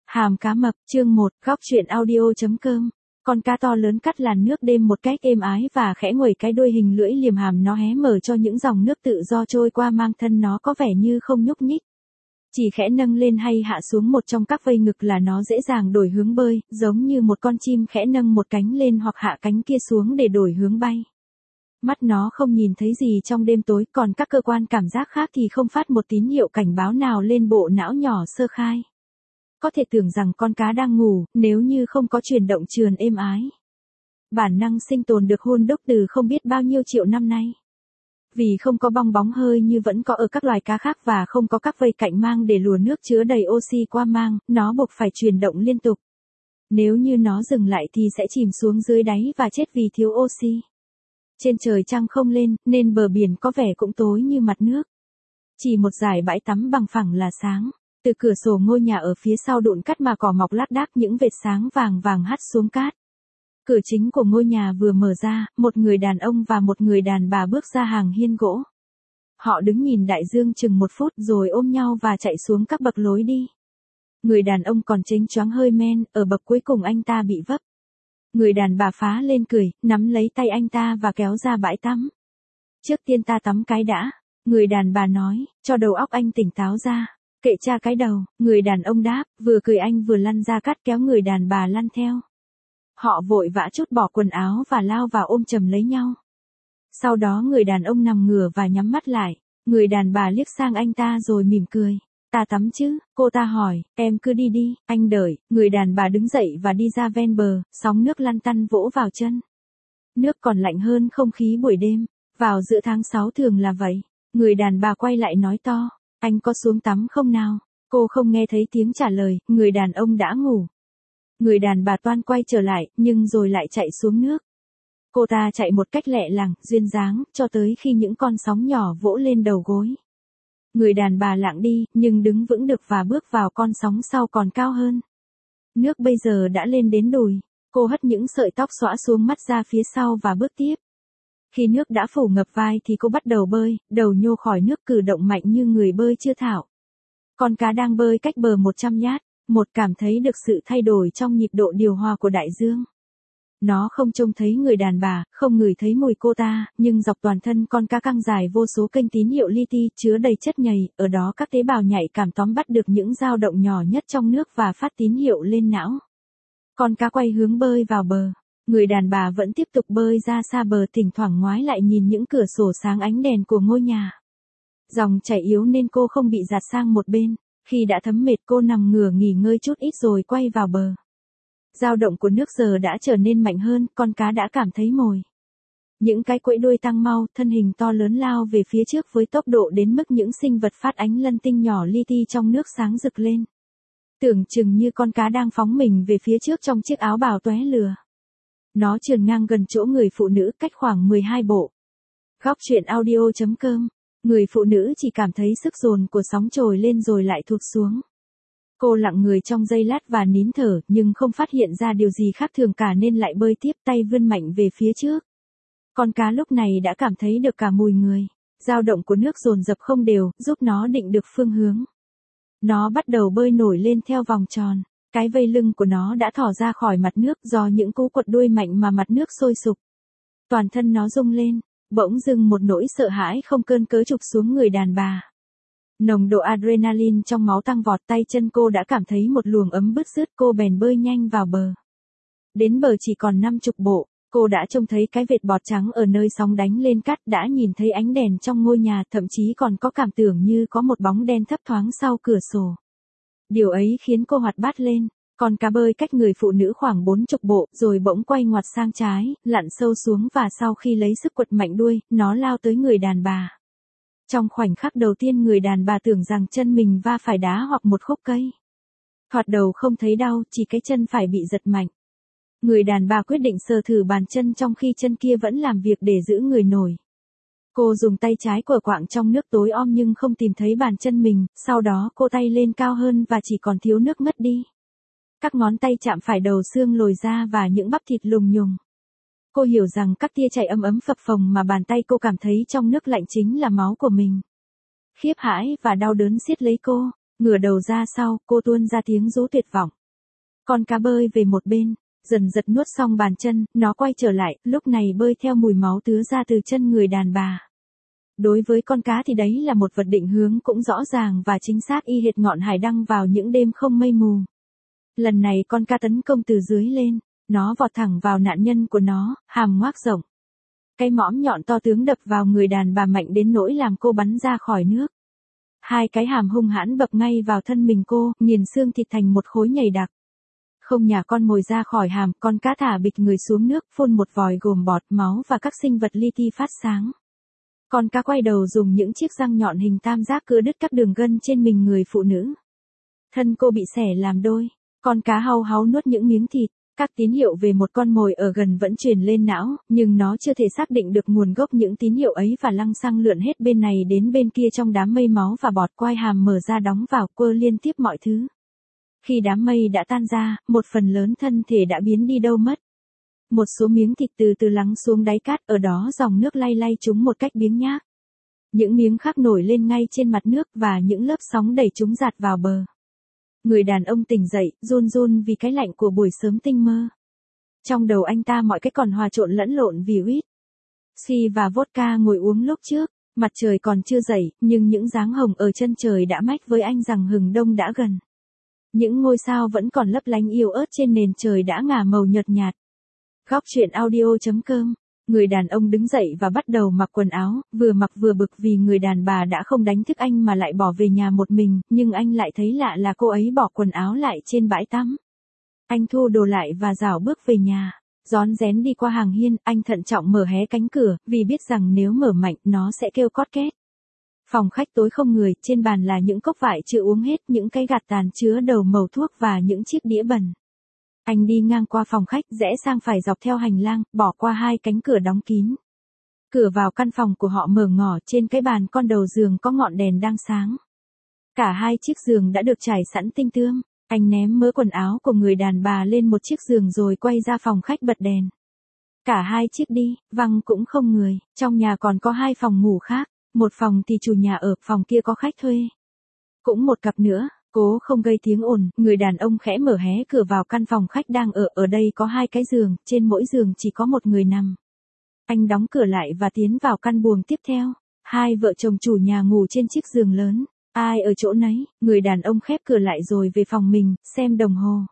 Hàm cá mập, chương 1, góc truyện audio.com. Con cá to lớn cắt làn nước đêm một cách êm ái và khẽ nguẩy cái đuôi hình lưỡi liềm hàm nó hé mở cho những dòng nước tự do trôi qua mang thân nó có vẻ như không nhúc nhích. Chỉ khẽ nâng lên hay hạ xuống một trong các vây ngực là nó dễ dàng đổi hướng bơi, giống như một con chim khẽ nâng một cánh lên hoặc hạ cánh kia xuống để đổi hướng bay. Mắt nó không nhìn thấy gì trong đêm tối, còn các cơ quan cảm giác khác thì không phát một tín hiệu cảnh báo nào lên bộ não nhỏ sơ khai. Có thể tưởng rằng con cá đang ngủ, nếu như không có chuyển động trườn êm ái. Bản năng sinh tồn được hun đúc từ không biết bao nhiêu triệu năm nay. Vì không có bong bóng hơi như vẫn có ở các loài cá khác và không có các vây cạnh mang để lùa nước chứa đầy oxy qua mang, nó buộc phải chuyển động liên tục. Nếu như nó dừng lại thì sẽ chìm xuống dưới đáy và chết vì thiếu oxy. Trên trời trăng không lên, nên bờ biển có vẻ cũng tối như mặt nước. Chỉ một dải bãi tắm bằng phẳng là sáng. Từ cửa sổ ngôi nhà ở phía sau đụn cắt mà cỏ mọc lác đác những vệt sáng vàng vàng hắt xuống cát. Cửa chính của ngôi nhà vừa mở ra, một người đàn ông và một người đàn bà bước ra hàng hiên gỗ. Họ đứng nhìn đại dương chừng 1 phút rồi ôm nhau và chạy xuống các bậc lối đi. Người đàn ông còn chênh choáng hơi men, ở bậc cuối cùng anh ta bị vấp. Người đàn bà phá lên cười, nắm lấy tay anh ta và kéo ra bãi tắm. Trước tiên ta tắm cái đã, người đàn bà nói, cho đầu óc anh tỉnh táo ra. Kệ cha cái đầu, người đàn ông đáp, vừa cười anh vừa lăn ra cát kéo người đàn bà lăn theo. Họ vội vã trút bỏ quần áo và lao vào ôm chầm lấy nhau. Sau đó người đàn ông nằm ngửa và nhắm mắt lại, người đàn bà liếc sang anh ta rồi mỉm cười. Ta tắm chứ, cô ta hỏi, em cứ đi đi, anh đợi. Người đàn bà đứng dậy và đi ra ven bờ, sóng nước lăn tăn vỗ vào chân. Nước còn lạnh hơn không khí buổi đêm, vào giữa tháng 6 thường là vậy. Người đàn bà quay lại nói to. Anh có xuống tắm không nào? Cô không nghe thấy tiếng trả lời, người đàn ông đã ngủ. Người đàn bà toan quay trở lại, nhưng rồi lại chạy xuống nước. Cô ta chạy một cách lẹ làng, duyên dáng, cho tới khi những con sóng nhỏ vỗ lên đầu gối. Người đàn bà lạng đi, nhưng đứng vững được và bước vào con sóng sau còn cao hơn. Nước bây giờ đã lên đến đùi. Cô hất những sợi tóc xõa xuống mắt ra phía sau và bước tiếp. Khi nước đã phủ ngập vai thì cô bắt đầu bơi, đầu nhô khỏi nước cử động mạnh như người bơi chưa thạo. Con cá đang bơi cách bờ 100 nhát, một cảm thấy được sự thay đổi trong nhịp độ điều hòa của đại dương. Nó không trông thấy người đàn bà, không ngửi thấy mùi cô ta, nhưng dọc toàn thân con cá căng dài vô số kênh tín hiệu li ti chứa đầy chất nhầy, ở đó các tế bào nhạy cảm tóm bắt được những dao động nhỏ nhất trong nước và phát tín hiệu lên não. Con cá quay hướng bơi vào bờ. Người đàn bà vẫn tiếp tục bơi ra xa bờ, thỉnh thoảng ngoái lại nhìn những cửa sổ sáng ánh đèn của ngôi nhà. Dòng chảy yếu nên cô không bị dạt sang một bên. Khi đã thấm mệt cô nằm ngửa nghỉ ngơi chút ít rồi quay vào bờ. Dao động của nước giờ đã trở nên mạnh hơn, con cá đã cảm thấy mồi. Những cái quẫy đuôi tăng mau, thân hình to lớn lao về phía trước với tốc độ đến mức những sinh vật phát ánh lân tinh nhỏ li ti trong nước sáng rực lên. Tưởng chừng như con cá đang phóng mình về phía trước trong chiếc áo bào tóe lửa. Nó trườn ngang gần chỗ người phụ nữ cách khoảng 12 bộ. Góc truyện audio.com. Người phụ nữ chỉ cảm thấy sức dồn của sóng trồi lên rồi lại thụt xuống. Cô lặng người trong giây lát và nín thở, nhưng không phát hiện ra điều gì khác thường cả nên lại bơi tiếp, tay vươn mạnh về phía trước. Con cá lúc này đã cảm thấy được cả mùi người. Dao động của nước dồn dập không đều, giúp nó định được phương hướng. Nó bắt đầu bơi nổi lên theo vòng tròn. Cái vây lưng của nó đã thỏ ra khỏi mặt nước do những cú quật đuôi mạnh mà mặt nước sôi sục. Toàn thân nó rung lên, bỗng dưng một nỗi sợ hãi không cơn cớ chụp xuống người đàn bà. Nồng độ adrenaline trong máu tăng vọt, tay chân cô đã cảm thấy một luồng ấm bứt rứt, cô bèn bơi nhanh vào bờ. Đến bờ chỉ còn 50 bộ, cô đã trông thấy cái vệt bọt trắng ở nơi sóng đánh lên cát, đã nhìn thấy ánh đèn trong ngôi nhà, thậm chí còn có cảm tưởng như có một bóng đen thấp thoáng sau cửa sổ. Điều ấy khiến cô hoạt bát lên. Con cá bơi cách người phụ nữ khoảng 40 bộ, rồi bỗng quay ngoặt sang trái, lặn sâu xuống và sau khi lấy sức quật mạnh đuôi, nó lao tới người đàn bà. Trong khoảnh khắc đầu tiên người đàn bà tưởng rằng chân mình va phải đá hoặc một khúc cây. Thoạt đầu không thấy đau, chỉ cái chân phải bị giật mạnh. Người đàn bà quyết định sờ thử bàn chân trong khi chân kia vẫn làm việc để giữ người nổi. Cô dùng tay trái quờ quạng trong nước tối om nhưng không tìm thấy bàn chân mình, sau đó cô tay lên cao hơn và chỉ còn thiếu nước ngất đi. Các ngón tay chạm phải đầu xương lồi ra và những bắp thịt lùng nhùng. Cô hiểu rằng các tia chảy ấm ấm phập phồng mà bàn tay cô cảm thấy trong nước lạnh chính là máu của mình. Khiếp hãi và đau đớn siết lấy cô, ngửa đầu ra sau, cô tuôn ra tiếng rú tuyệt vọng. Con cá bơi về một bên, dần giật nuốt xong bàn chân, nó quay trở lại, lúc này bơi theo mùi máu tứa ra từ chân người đàn bà. Đối với con cá thì đấy là một vật định hướng cũng rõ ràng và chính xác y hệt ngọn hải đăng vào những đêm không mây mù. Lần này con cá tấn công từ dưới lên, nó vọt thẳng vào nạn nhân của nó, hàm ngoác rộng. Cái mõm nhọn to tướng đập vào người đàn bà mạnh đến nỗi làm cô bắn ra khỏi nước. Hai cái hàm hung hãn bập ngay vào thân mình cô, nghiền xương thịt thành một khối nhầy đặc. Không nhả con mồi ra khỏi hàm, con cá thả bịch người xuống nước, phun một vòi gồm bọt, máu và các sinh vật li ti phát sáng. Con cá quay đầu dùng những chiếc răng nhọn hình tam giác cưa đứt các đường gân trên mình người phụ nữ. Thân cô bị xẻ làm đôi. Con cá hau háu nuốt những miếng thịt. Các tín hiệu về một con mồi ở gần vẫn truyền lên não, nhưng nó chưa thể xác định được nguồn gốc những tín hiệu ấy và lăng xăng lượn hết bên này đến bên kia trong đám mây máu và bọt, quai hàm mở ra đóng vào, quơ liên tiếp mọi thứ. Khi đám mây đã tan ra, một phần lớn thân thể đã biến đi đâu mất. Một số miếng thịt từ từ lắng xuống đáy cát, ở đó dòng nước lay lay chúng một cách biếng nhác. Những miếng khác nổi lên ngay trên mặt nước và những lớp sóng đẩy chúng dạt vào bờ. Người đàn ông tỉnh dậy, run run vì cái lạnh của buổi sớm tinh mơ. Trong đầu anh ta mọi cái còn hòa trộn lẫn lộn vì whisky và vodka ngồi uống lúc trước. Mặt trời còn chưa dậy, nhưng những dáng hồng ở chân trời đã mách với anh rằng hừng đông đã gần. Những ngôi sao vẫn còn lấp lánh yếu ớt trên nền trời đã ngả màu nhợt nhạt. Góc truyện audio.com. Người đàn ông đứng dậy và bắt đầu mặc quần áo, vừa mặc vừa bực vì người đàn bà đã không đánh thức anh mà lại bỏ về nhà một mình, nhưng anh lại thấy lạ là cô ấy bỏ quần áo lại trên bãi tắm. Anh thu đồ lại và rảo bước về nhà. Rón rén đi qua hàng hiên, anh thận trọng mở hé cánh cửa, vì biết rằng nếu mở mạnh nó sẽ kêu cót két. Phòng khách tối không người, trên bàn là những cốc vải chưa uống hết, những cái gạt tàn chứa đầu mẩu thuốc và những chiếc đĩa bẩn. Anh đi ngang qua phòng khách, rẽ sang phải dọc theo hành lang, bỏ qua hai cánh cửa đóng kín. Cửa vào căn phòng của họ mở ngỏ, trên cái bàn con đầu giường có ngọn đèn đang sáng. Cả hai chiếc giường đã được trải sẵn tinh tươm. Anh ném mớ quần áo của người đàn bà lên một chiếc giường rồi quay ra phòng khách bật đèn. Cả hai chiếc đi, văng cũng không người, trong nhà còn có hai phòng ngủ khác, một phòng thì chủ nhà ở, phòng kia có khách thuê. Cũng một cặp nữa. Cố không gây tiếng ồn, người đàn ông khẽ mở hé cửa vào căn phòng khách đang ở đây có hai cái giường, trên mỗi giường chỉ có một người nằm. Anh đóng cửa lại và tiến vào căn buồng tiếp theo. Hai vợ chồng chủ nhà ngủ trên chiếc giường lớn. Ai ở chỗ nấy, người đàn ông khép cửa lại rồi về phòng mình, xem đồng hồ.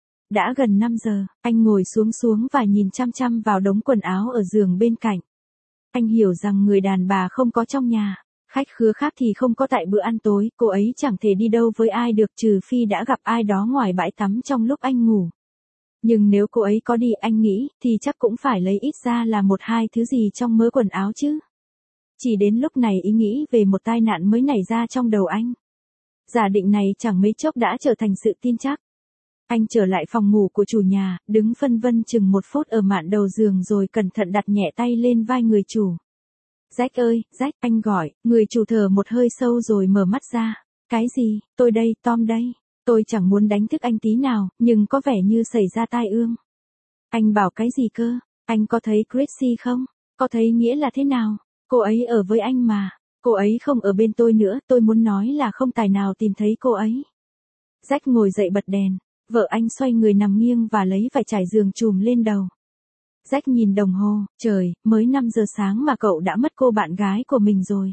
Đã gần 5 giờ, anh ngồi xuống và nhìn chăm chăm vào đống quần áo ở giường bên cạnh. Anh hiểu rằng người đàn bà không có trong nhà. Khách khứa khác thì không có tại bữa ăn tối, cô ấy chẳng thể đi đâu với ai được trừ phi đã gặp ai đó ngoài bãi tắm trong lúc anh ngủ. Nhưng nếu cô ấy có đi, anh nghĩ, thì chắc cũng phải lấy ít ra là một hai thứ gì trong mớ quần áo chứ. Chỉ đến lúc này ý nghĩ về một tai nạn mới nảy ra trong đầu anh. Giả định này chẳng mấy chốc đã trở thành sự tin chắc. Anh trở lại phòng ngủ của chủ nhà, đứng phân vân chừng 1 phút ở mạn đầu giường rồi cẩn thận đặt nhẹ tay lên vai người chủ. Jack ơi, Jack, anh gọi, người chủ thở một hơi sâu rồi mở mắt ra. Cái gì, tôi đây, Tom đây. Tôi chẳng muốn đánh thức anh tí nào, nhưng có vẻ như xảy ra tai ương. Anh bảo cái gì cơ? Anh có thấy Chrissy không? Có thấy nghĩa là thế nào? Cô ấy ở với anh mà. Cô ấy không ở bên tôi nữa, tôi muốn nói là không tài nào tìm thấy cô ấy. Jack ngồi dậy bật đèn. Vợ anh xoay người nằm nghiêng và lấy vải trải giường trùm lên đầu. Jack nhìn đồng hồ, trời, mới 5 giờ sáng mà cậu đã mất cô bạn gái của mình rồi.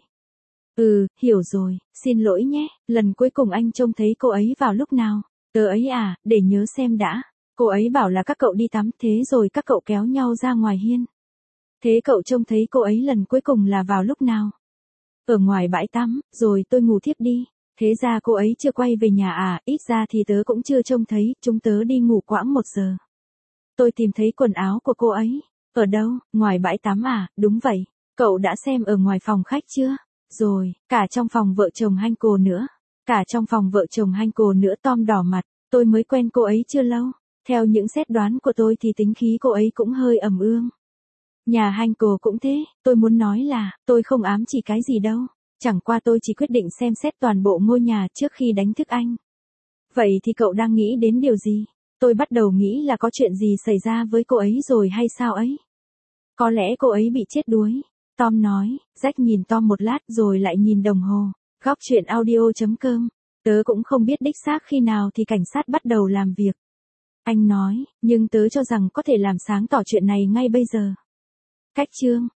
Hiểu rồi, xin lỗi nhé, lần cuối cùng anh trông thấy cô ấy vào lúc nào? Tớ ấy à, để nhớ xem đã. Cô ấy bảo là các cậu đi tắm, thế rồi các cậu kéo nhau ra ngoài hiên. Thế cậu trông thấy cô ấy lần cuối cùng là vào lúc nào? Ở ngoài bãi tắm, rồi tôi ngủ thiếp đi. Thế ra cô ấy chưa quay về nhà à, ít ra thì tớ cũng chưa trông thấy, chúng tớ đi ngủ quãng 1 giờ. Tôi tìm thấy quần áo của cô ấy. Ở đâu, ngoài bãi tắm à, đúng vậy. Cậu đã xem ở ngoài phòng khách chưa? Rồi, cả trong phòng vợ chồng Hanco nữa. Cả trong phòng vợ chồng Hanco nữa. Tom đỏ mặt, tôi mới quen cô ấy chưa lâu. Theo những xét đoán của tôi thì tính khí cô ấy cũng hơi ẩm ương. Nhà Hanco cũng thế, tôi muốn nói là, tôi không ám chỉ cái gì đâu. Chẳng qua tôi chỉ quyết định xem xét toàn bộ ngôi nhà trước khi đánh thức anh. Vậy thì cậu đang nghĩ đến điều gì? Tôi bắt đầu nghĩ là có chuyện gì xảy ra với cô ấy rồi hay sao ấy? Có lẽ cô ấy bị chết đuối. Tom nói. Jack nhìn Tom một lát rồi lại nhìn đồng hồ. Góc truyện audio.com. Tớ cũng không biết đích xác khi nào thì cảnh sát bắt đầu làm việc. Anh nói, nhưng tớ cho rằng có thể làm sáng tỏ chuyện này ngay bây giờ. Cách chương